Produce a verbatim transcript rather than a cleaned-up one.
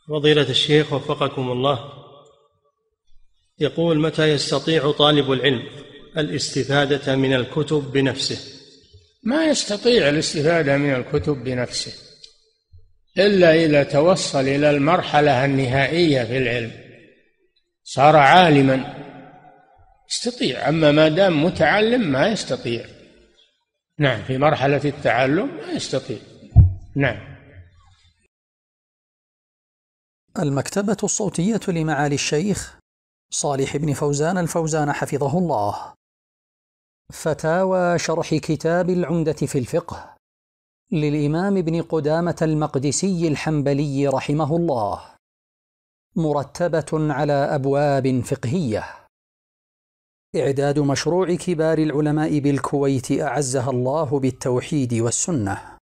فضيلة الشيخ وفقكم الله، يقول: متى يستطيع طالب العلم الاستفادة من الكتب بنفسه؟ ما يستطيع الاستفادة من الكتب بنفسه إلا إذا توصل إلى المرحلة النهائية في العلم، صار عالما يستطيع. أما ما دام متعلم ما يستطيع. نعم، في مرحلة التعلم ما يستطيع. نعم. المكتبة الصوتية لمعالي الشيخ صالح بن فوزان الفوزان حفظه الله. فتاوى شرح كتاب العمدة في الفقه للإمام ابن قدامة المقدسي الحنبلي رحمه الله، مرتبة على أبواب فقهية. إعداد مشروع كبار العلماء بالكويت أعزها الله بالتوحيد والسنة.